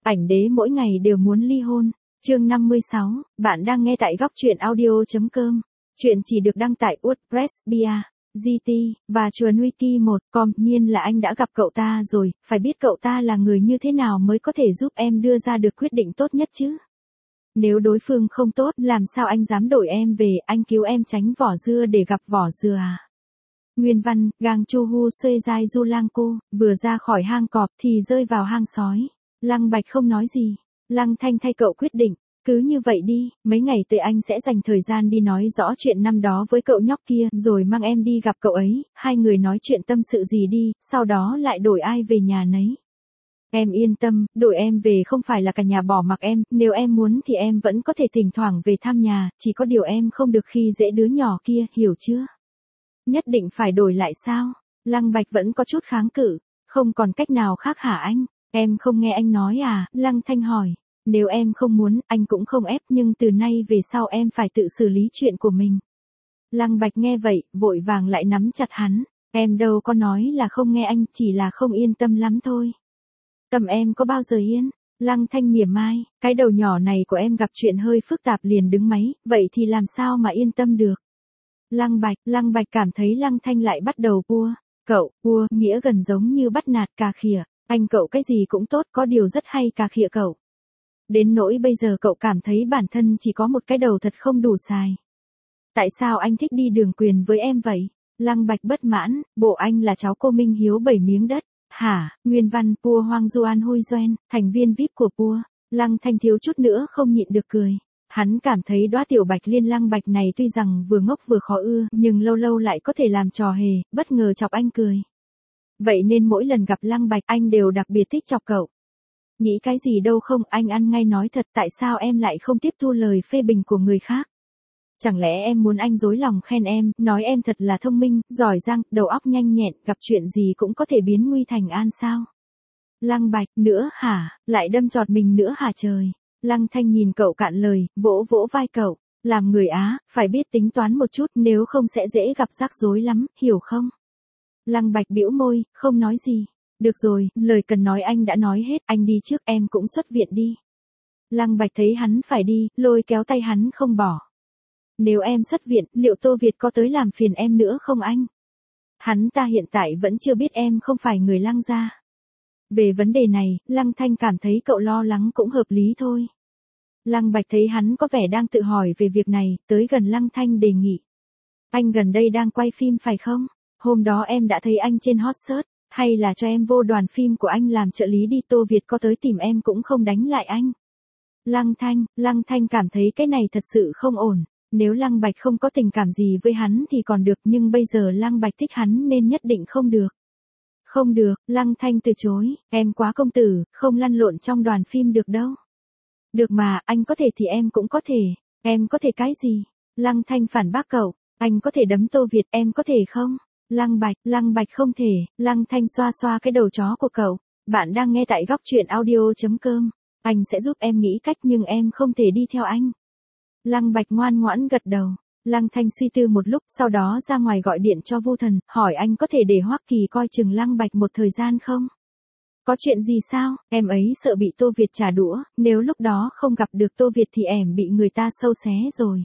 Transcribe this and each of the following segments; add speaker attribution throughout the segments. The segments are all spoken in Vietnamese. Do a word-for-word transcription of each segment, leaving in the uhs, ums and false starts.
Speaker 1: Ảnh đế mỗi ngày đều muốn ly hôn. Chương năm mươi sáu, bạn đang nghe tại góc truyện audio.com. Chuyện chỉ được đăng tại WordPress, Bia, giê tê, và Chuồn Wiki một com. Nhiên là anh đã gặp cậu ta rồi, phải biết cậu ta là người như thế nào mới có thể giúp em đưa ra được quyết định tốt nhất chứ. Nếu đối phương không tốt, làm sao anh dám đổi em về, anh cứu em tránh vỏ dưa để gặp vỏ dừa à? Nguyên văn, Gang Chu Hu Xuê Giai Du Lang Cô, vừa ra khỏi hang cọp thì rơi vào hang sói. Lăng Bạch không nói gì. Lăng Thanh thay cậu quyết định. Cứ như vậy đi, mấy ngày tới anh sẽ dành thời gian đi nói rõ chuyện năm đó với cậu nhóc kia, rồi mang em đi gặp cậu ấy, hai người nói chuyện tâm sự gì đi, sau đó lại đổi ai về nhà nấy. Em yên tâm, đổi em về không phải là cả nhà bỏ mặc em, nếu em muốn thì em vẫn có thể thỉnh thoảng về thăm nhà, chỉ có điều em không được khi dễ đứa nhỏ kia, hiểu chưa? Nhất định phải đổi lại sao? Lăng Bạch vẫn có chút kháng cự. Không còn cách nào khác hả anh? Em không nghe anh nói à? Lăng Thanh hỏi. Nếu em không muốn, anh cũng không ép, nhưng từ nay về sau em phải tự xử lý chuyện của mình. Lăng Bạch nghe vậy, vội vàng lại nắm chặt hắn. Em đâu có nói là không nghe anh, chỉ là không yên tâm lắm thôi. Tâm em có bao giờ yên? Lăng Thanh mỉa mai, cái đầu nhỏ này của em gặp chuyện hơi phức tạp liền đứng máy, vậy thì làm sao mà yên tâm được? Lăng Bạch, Lăng Bạch cảm thấy Lăng Thanh lại bắt đầu bua. Cậu, bua, nghĩa gần giống như bắt nạt cà khịa. Anh cậu cái gì cũng tốt, có điều rất hay cà khịa cậu. Đến nỗi bây giờ cậu cảm thấy bản thân chỉ có một cái đầu thật không đủ xài. Tại sao anh thích đi đường quyền với em vậy? Lăng Bạch bất mãn, bộ anh là cháu cô Minh Hiếu bảy miếng đất. Hả? Nguyên văn, Pua Hoang Duan Hui Doen, thành viên vi ai pi của Pua. Lăng Thanh thiếu chút nữa không nhịn được cười. Hắn cảm thấy đóa tiểu Bạch Liên Lăng Bạch này tuy rằng vừa ngốc vừa khó ưa, nhưng lâu lâu lại có thể làm trò hề, bất ngờ chọc anh cười. Vậy nên mỗi lần gặp Lăng Bạch anh đều đặc biệt thích chọc cậu. Nghĩ cái gì đâu không, anh ăn ngay nói thật, tại sao em lại không tiếp thu lời phê bình của người khác? Chẳng lẽ em muốn anh dối lòng khen em, nói em thật là thông minh, giỏi giang, đầu óc nhanh nhẹn, gặp chuyện gì cũng có thể biến nguy thành an sao? Lăng Bạch, nữa hả, lại đâm chọt mình nữa hả trời? Lăng Thanh nhìn cậu cạn lời, vỗ vỗ vai cậu. Làm người Á, phải biết tính toán một chút, nếu không sẽ dễ gặp rắc rối lắm, hiểu không? Lăng Bạch bĩu môi, không nói gì. Được rồi, lời cần nói anh đã nói hết, anh đi trước, em cũng xuất viện đi. Lăng Bạch thấy hắn phải đi, lôi kéo tay hắn không bỏ. Nếu em xuất viện, liệu Tô Việt có tới làm phiền em nữa không anh? Hắn ta hiện tại vẫn chưa biết em không phải người Lăng gia. Về vấn đề này, Lăng Thanh cảm thấy cậu lo lắng cũng hợp lý thôi. Lăng Bạch thấy hắn có vẻ đang tự hỏi về việc này, tới gần Lăng Thanh đề nghị. Anh gần đây đang quay phim phải không? Hôm đó em đã thấy anh trên hot search, hay là cho em vô đoàn phim của anh làm trợ lý đi, Tô Việt có tới tìm em cũng không đánh lại anh. Lăng Thanh, Lăng Thanh cảm thấy cái này thật sự không ổn. Nếu Lăng Bạch không có tình cảm gì với hắn thì còn được, nhưng bây giờ Lăng Bạch thích hắn nên nhất định không được. Không được, Lăng Thanh từ chối, em quá công tử, không lăn lộn trong đoàn phim được đâu. Được mà, anh có thể thì em cũng có thể, em có thể cái gì? Lăng Thanh phản bác cậu, anh có thể đấm Tô Việt, em có thể không? Lăng Bạch, Lăng Bạch không thể, Lăng Thanh xoa xoa cái đầu chó của cậu. Bạn đang nghe tại góc truyện audio.com. Anh sẽ giúp em nghĩ cách nhưng em không thể đi theo anh. Lăng Bạch ngoan ngoãn gật đầu. Lăng Thanh suy tư một lúc, sau đó ra ngoài gọi điện cho Vu Thần, hỏi anh có thể để Hoắc Kỳ coi chừng Lăng Bạch một thời gian không? Có chuyện gì sao? Em ấy sợ bị Tô Việt trả đũa, nếu lúc đó không gặp được Tô Việt thì em bị người ta sâu xé rồi.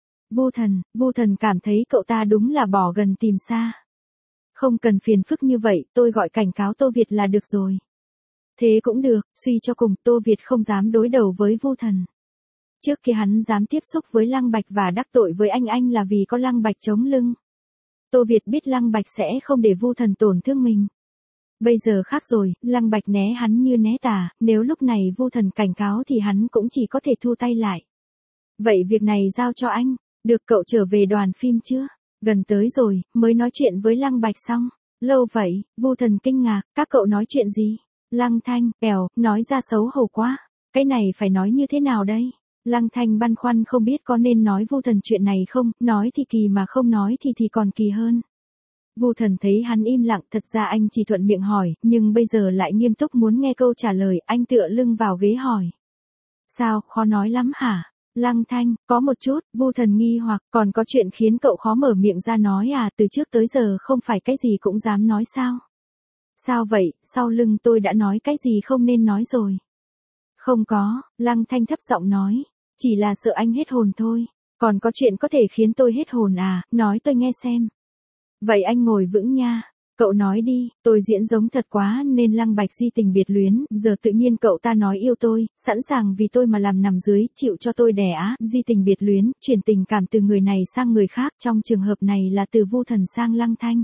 Speaker 1: Vu Thần, Vu Thần cảm thấy cậu ta đúng là bỏ gần tìm xa. Không cần phiền phức như vậy, tôi gọi cảnh cáo Tô Việt là được rồi. Thế cũng được, suy cho cùng, Tô Việt không dám đối đầu với Vu Thần. Trước kia hắn dám tiếp xúc với Lăng Bạch và đắc tội với anh anh là vì có Lăng Bạch chống lưng. Tô Việt biết Lăng Bạch sẽ không để Vu Thần tổn thương mình. Bây giờ khác rồi, Lăng Bạch né hắn như né tà, nếu lúc này Vu Thần cảnh cáo thì hắn cũng chỉ có thể thu tay lại. Vậy việc này giao cho anh, được, cậu trở về đoàn phim chưa? Gần tới rồi, mới nói chuyện với Lăng Bạch xong. Lâu vậy, Vu Thần kinh ngạc, các cậu nói chuyện gì? Lăng Thanh, èo, nói ra xấu hổ quá. Cái này phải nói như thế nào đây? Lăng Thanh băn khoăn không biết có nên nói Vu Thần chuyện này không, nói thì kỳ mà không nói thì thì còn kỳ hơn. Vu Thần thấy hắn im lặng, thật ra anh chỉ thuận miệng hỏi, nhưng bây giờ lại nghiêm túc muốn nghe câu trả lời, anh tựa lưng vào ghế hỏi. Sao, khó nói lắm hả? Lăng Thanh, có một chút, Vu Thần nghi hoặc, còn có chuyện khiến cậu khó mở miệng ra nói à, từ trước tới giờ không phải cái gì cũng dám nói sao? Sao vậy, sau lưng tôi đã nói cái gì không nên nói rồi. Không có, Lăng Thanh thấp giọng nói. Chỉ là sợ anh hết hồn thôi. Còn có chuyện có thể khiến tôi hết hồn à, nói tôi nghe xem. Vậy anh ngồi vững nha. Cậu nói đi, tôi diễn giống thật quá nên Lăng Bạch di tình biệt luyến, giờ tự nhiên cậu ta nói yêu tôi, sẵn sàng vì tôi mà làm nằm dưới, chịu cho tôi đẻ á, di tình biệt luyến, chuyển tình cảm từ người này sang người khác, trong trường hợp này là từ Vu Thần sang Lăng Thanh.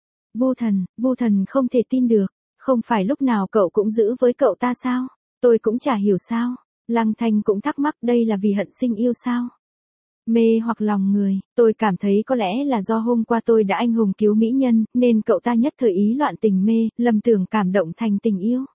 Speaker 1: Vu Thần, Vu Thần không thể tin được, không phải lúc nào cậu cũng giữ với cậu ta sao? Tôi cũng chả hiểu sao. Lăng Thanh cũng thắc mắc đây là vì hận sinh yêu sao? Mê hoặc lòng người, tôi cảm thấy có lẽ là do hôm qua tôi đã anh hùng cứu mỹ nhân, nên cậu ta nhất thời ý loạn tình mê, lầm tưởng cảm động thành tình yêu.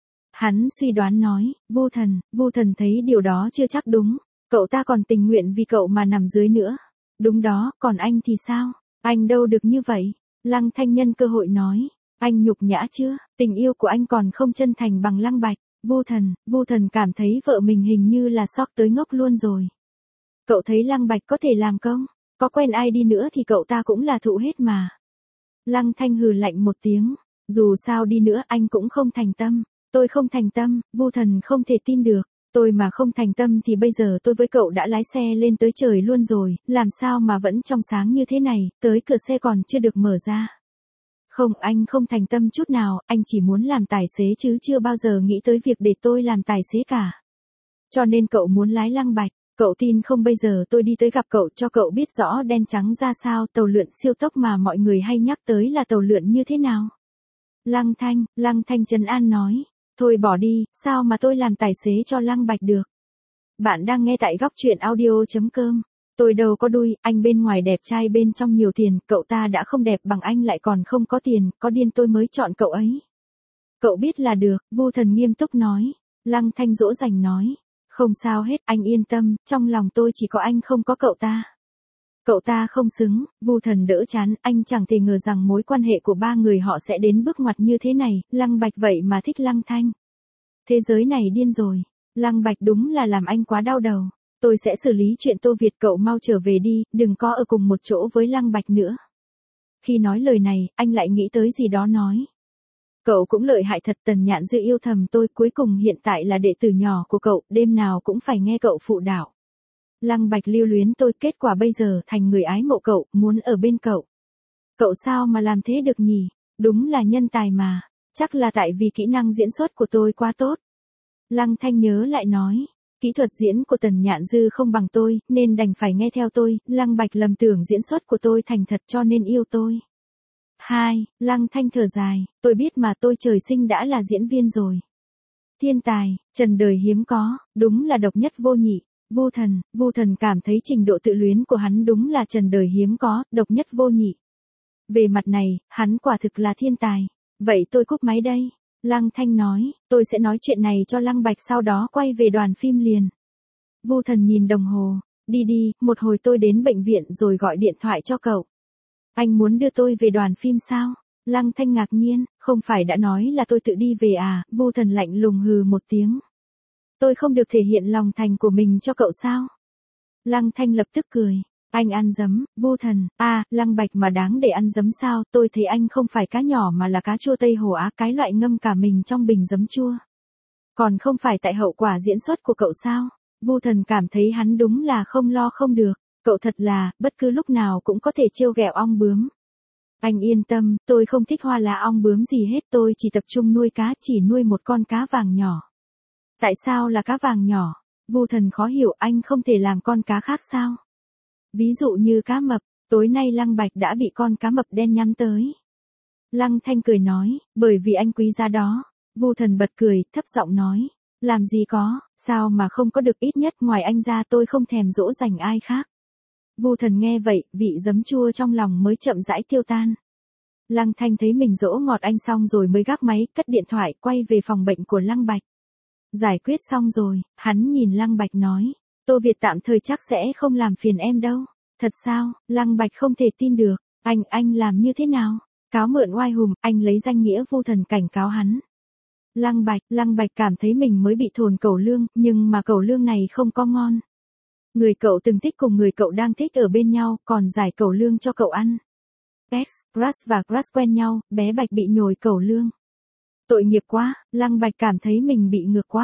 Speaker 1: Hắn suy đoán nói, Vu Thần, Vu Thần thấy điều đó chưa chắc đúng, cậu ta còn tình nguyện vì cậu mà nằm dưới nữa. Đúng đó, còn anh thì sao? Anh đâu được như vậy. Lăng Thanh nhân cơ hội nói, anh nhục nhã chưa, tình yêu của anh còn không chân thành bằng Lăng Bạch. Vu Thần, Vu Thần cảm thấy vợ mình hình như là sốc tới ngốc luôn rồi. Cậu thấy Lăng Bạch có thể làm công, có quen ai đi nữa thì cậu ta cũng là thụ hết mà. Lăng Thanh hừ lạnh một tiếng, dù sao đi nữa anh cũng không thành tâm, tôi không thành tâm, Vu Thần không thể tin được, tôi mà không thành tâm thì bây giờ tôi với cậu đã lái xe lên tới trời luôn rồi, làm sao mà vẫn trong sáng như thế này, tới cửa xe còn chưa được mở ra. Không, anh không thành tâm chút nào, anh chỉ muốn làm tài xế chứ chưa bao giờ nghĩ tới việc để tôi làm tài xế cả. Cho nên cậu muốn lái Lăng Bạch. Cậu tin không bây giờ tôi đi tới gặp cậu cho cậu biết rõ đen trắng ra sao tàu lượn siêu tốc mà mọi người hay nhắc tới là tàu lượn như thế nào. Lăng Thanh, Lăng Thanh trấn an nói, thôi bỏ đi, sao mà tôi làm tài xế cho Lăng Bạch được. Bạn đang nghe tại góc truyện audio.com. Tôi đâu có đuôi, anh bên ngoài đẹp trai bên trong nhiều tiền, cậu ta đã không đẹp bằng anh lại còn không có tiền, có điên tôi mới chọn cậu ấy. Cậu biết là được, Vu Thần nghiêm túc nói. Lăng Thanh dỗ dành nói. Không sao hết, anh yên tâm, trong lòng tôi chỉ có anh không có cậu ta. Cậu ta không xứng, Vu Thần đỡ chán, anh chẳng thể ngờ rằng mối quan hệ của ba người họ sẽ đến bước ngoặt như thế này, Lăng Bạch vậy mà thích Lăng Thanh. Thế giới này điên rồi, Lăng Bạch đúng là làm anh quá đau đầu. Tôi sẽ xử lý chuyện Tô Việt, cậu mau trở về đi, đừng có ở cùng một chỗ với Lăng Bạch nữa. Khi nói lời này, anh lại nghĩ tới gì đó nói. Cậu cũng lợi hại thật, Tần Nhạn Dư yêu thầm tôi, cuối cùng hiện tại là đệ tử nhỏ của cậu, đêm nào cũng phải nghe cậu phụ đạo. Lăng Bạch lưu luyến tôi, kết quả bây giờ thành người ái mộ cậu, muốn ở bên cậu. Cậu sao mà làm thế được nhỉ? Đúng là nhân tài mà, chắc là tại vì kỹ năng diễn xuất của tôi quá tốt. Lăng Thanh nhớ lại nói, kỹ thuật diễn của Tần Nhạn Dư không bằng tôi, nên đành phải nghe theo tôi, Lăng Bạch lầm tưởng diễn xuất của tôi thành thật cho nên yêu tôi. Hai, Lăng Thanh thở dài, tôi biết mà, tôi trời sinh đã là diễn viên rồi. Thiên tài, trần đời hiếm có, đúng là độc nhất vô nhị. Vu Thần, Vu Thần cảm thấy trình độ tự luyến của hắn đúng là trần đời hiếm có, độc nhất vô nhị. Về mặt này, hắn quả thực là thiên tài. Vậy tôi cúp máy đây. Lăng Thanh nói, tôi sẽ nói chuyện này cho Lăng Bạch sau đó quay về đoàn phim liền. Vu Thần nhìn đồng hồ, đi đi, một hồi tôi đến bệnh viện rồi gọi điện thoại cho cậu. Anh muốn đưa tôi về đoàn phim sao? Lăng Thanh ngạc nhiên, không phải đã nói là tôi tự đi về à? Vu Thần lạnh lùng hừ một tiếng. Tôi không được thể hiện lòng thành của mình cho cậu sao? Lăng Thanh lập tức cười. Anh ăn dấm, Vu Thần, à, Lăng Bạch mà đáng để ăn dấm sao? Tôi thấy anh không phải cá nhỏ mà là cá chua Tây Hồ Á, cái loại ngâm cả mình trong bình giấm chua. Còn không phải tại hậu quả diễn xuất của cậu sao? Vu Thần cảm thấy hắn đúng là không lo không được. Cậu thật là, bất cứ lúc nào cũng có thể trêu ghẹo ong bướm. Anh yên tâm, tôi không thích hoa lá ong bướm gì hết, tôi chỉ tập trung nuôi cá, chỉ nuôi một con cá vàng nhỏ. Tại sao là cá vàng nhỏ? Vu Thần khó hiểu, anh không thể làm con cá khác sao? Ví dụ như cá mập, tối nay Lăng Bạch đã bị con cá mập đen nhắm tới. Lăng Thanh cười nói, bởi vì anh quý giá đó. Vu Thần bật cười, thấp giọng nói, làm gì có, sao mà không có được, ít nhất ngoài anh ra tôi không thèm dỗ dành ai khác. Vu Thần nghe vậy, vị giấm chua trong lòng mới chậm rãi tiêu tan. Lăng Thanh thấy mình dỗ ngọt anh xong rồi mới gác máy, cất điện thoại, quay về phòng bệnh của Lăng Bạch. Giải quyết xong rồi, hắn nhìn Lăng Bạch nói, Tô Việt tạm thời chắc sẽ không làm phiền em đâu. Thật sao? Lăng Bạch không thể tin được, anh, anh làm như thế nào? Cáo mượn oai hùm, anh lấy danh nghĩa Vu Thần cảnh cáo hắn. Lăng Bạch, Lăng Bạch cảm thấy mình mới bị thồn cẩu lương, nhưng mà cẩu lương này không có ngon. Người cậu từng thích cùng người cậu đang thích ở bên nhau, còn giải cẩu lương cho cậu ăn. X, Crush và Crush quen nhau, bé Bạch bị nhồi cẩu lương. Tội nghiệp quá, Lăng Bạch cảm thấy mình bị ngược quá.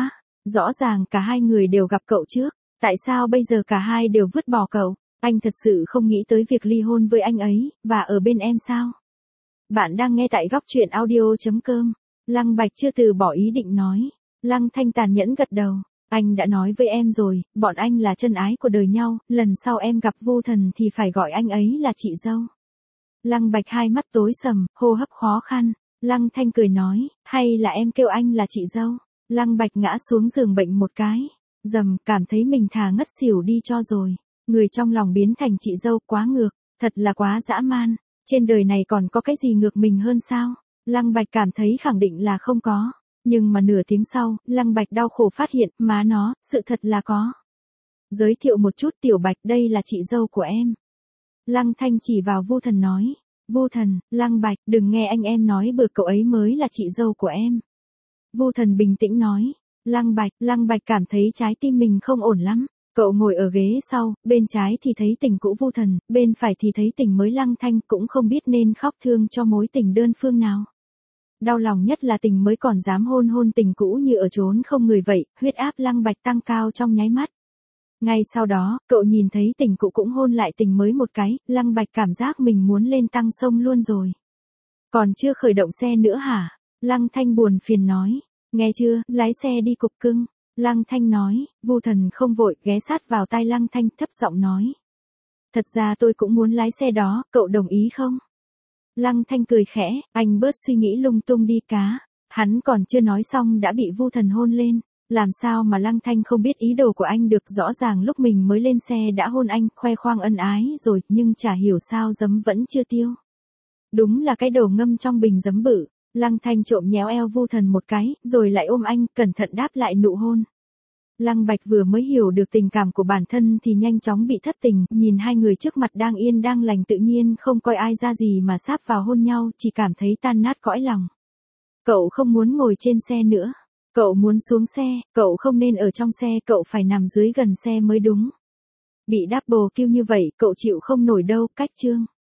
Speaker 1: Rõ ràng cả hai người đều gặp cậu trước, tại sao bây giờ cả hai đều vứt bỏ cậu? Anh thật sự không nghĩ tới việc ly hôn với anh ấy, và ở bên em sao? Bạn đang nghe tại góc truyện audio.com. Lăng Bạch chưa từ bỏ ý định nói. Lăng Thanh tàn nhẫn gật đầu. Anh đã nói với em rồi, bọn anh là chân ái của đời nhau, lần sau em gặp Vu Thần thì phải gọi anh ấy là chị dâu. Lăng Bạch hai mắt tối sầm, hô hấp khó khăn. Lăng Thanh cười nói, hay là em kêu anh là chị dâu? Lăng Bạch ngã xuống giường bệnh một cái. Dầm, cảm thấy mình thà ngất xỉu đi cho rồi. Người trong lòng biến thành chị dâu, quá ngược, thật là quá dã man. Trên đời này còn có cái gì ngược mình hơn sao? Lăng Bạch cảm thấy khẳng định là không có. Nhưng mà nửa tiếng sau, Lăng Bạch đau khổ phát hiện, má nó, sự thật là có. Giới thiệu một chút Tiểu Bạch, đây là chị dâu của em. Lăng Thanh chỉ vào Vu Thần nói. Vu Thần, Lăng Bạch, đừng nghe anh em nói bừa, cậu ấy mới là chị dâu của em. Vu Thần bình tĩnh nói. Lăng Bạch, Lăng Bạch cảm thấy trái tim mình không ổn lắm. Cậu ngồi ở ghế sau, bên trái thì thấy tình cũ Vu Thần, bên phải thì thấy tình mới Lăng Thanh, cũng không biết nên khóc thương cho mối tình đơn phương nào. Đau lòng nhất là tình mới còn dám hôn hôn tình cũ như ở chốn không người vậy, huyết áp Lăng Bạch tăng cao trong nháy mắt. Ngay sau đó, cậu nhìn thấy tình cũ cũng hôn lại tình mới một cái, Lăng Bạch cảm giác mình muốn lên tăng sông luôn rồi. Còn chưa khởi động xe nữa hả? Lăng Thanh buồn phiền nói. Nghe chưa, lái xe đi cục cưng. Lăng Thanh nói. Vu Thần không vội, ghé sát vào tai Lăng Thanh, thấp giọng nói. Thật ra tôi cũng muốn lái xe đó, cậu đồng ý không? Lăng Thanh cười khẽ, anh bớt suy nghĩ lung tung đi cá. Hắn còn chưa nói xong đã bị Vu Thần hôn lên. Làm sao mà Lăng Thanh không biết ý đồ của anh được, rõ ràng lúc mình mới lên xe đã hôn anh, khoe khoang ân ái rồi, nhưng chả hiểu sao giấm vẫn chưa tiêu. Đúng là cái đồ ngâm trong bình giấm bự. Lăng Thanh trộm nhéo eo Vu Thần một cái, rồi lại ôm anh, cẩn thận đáp lại nụ hôn. Lăng Bạch vừa mới hiểu được tình cảm của bản thân thì nhanh chóng bị thất tình, nhìn hai người trước mặt đang yên đang lành tự nhiên không coi ai ra gì mà sáp vào hôn nhau, chỉ cảm thấy tan nát cõi lòng. Cậu không muốn ngồi trên xe nữa. Cậu muốn xuống xe, cậu không nên ở trong xe, cậu phải nằm dưới gần xe mới đúng. Bị double kill như vậy, cậu chịu không nổi đâu, cách chương.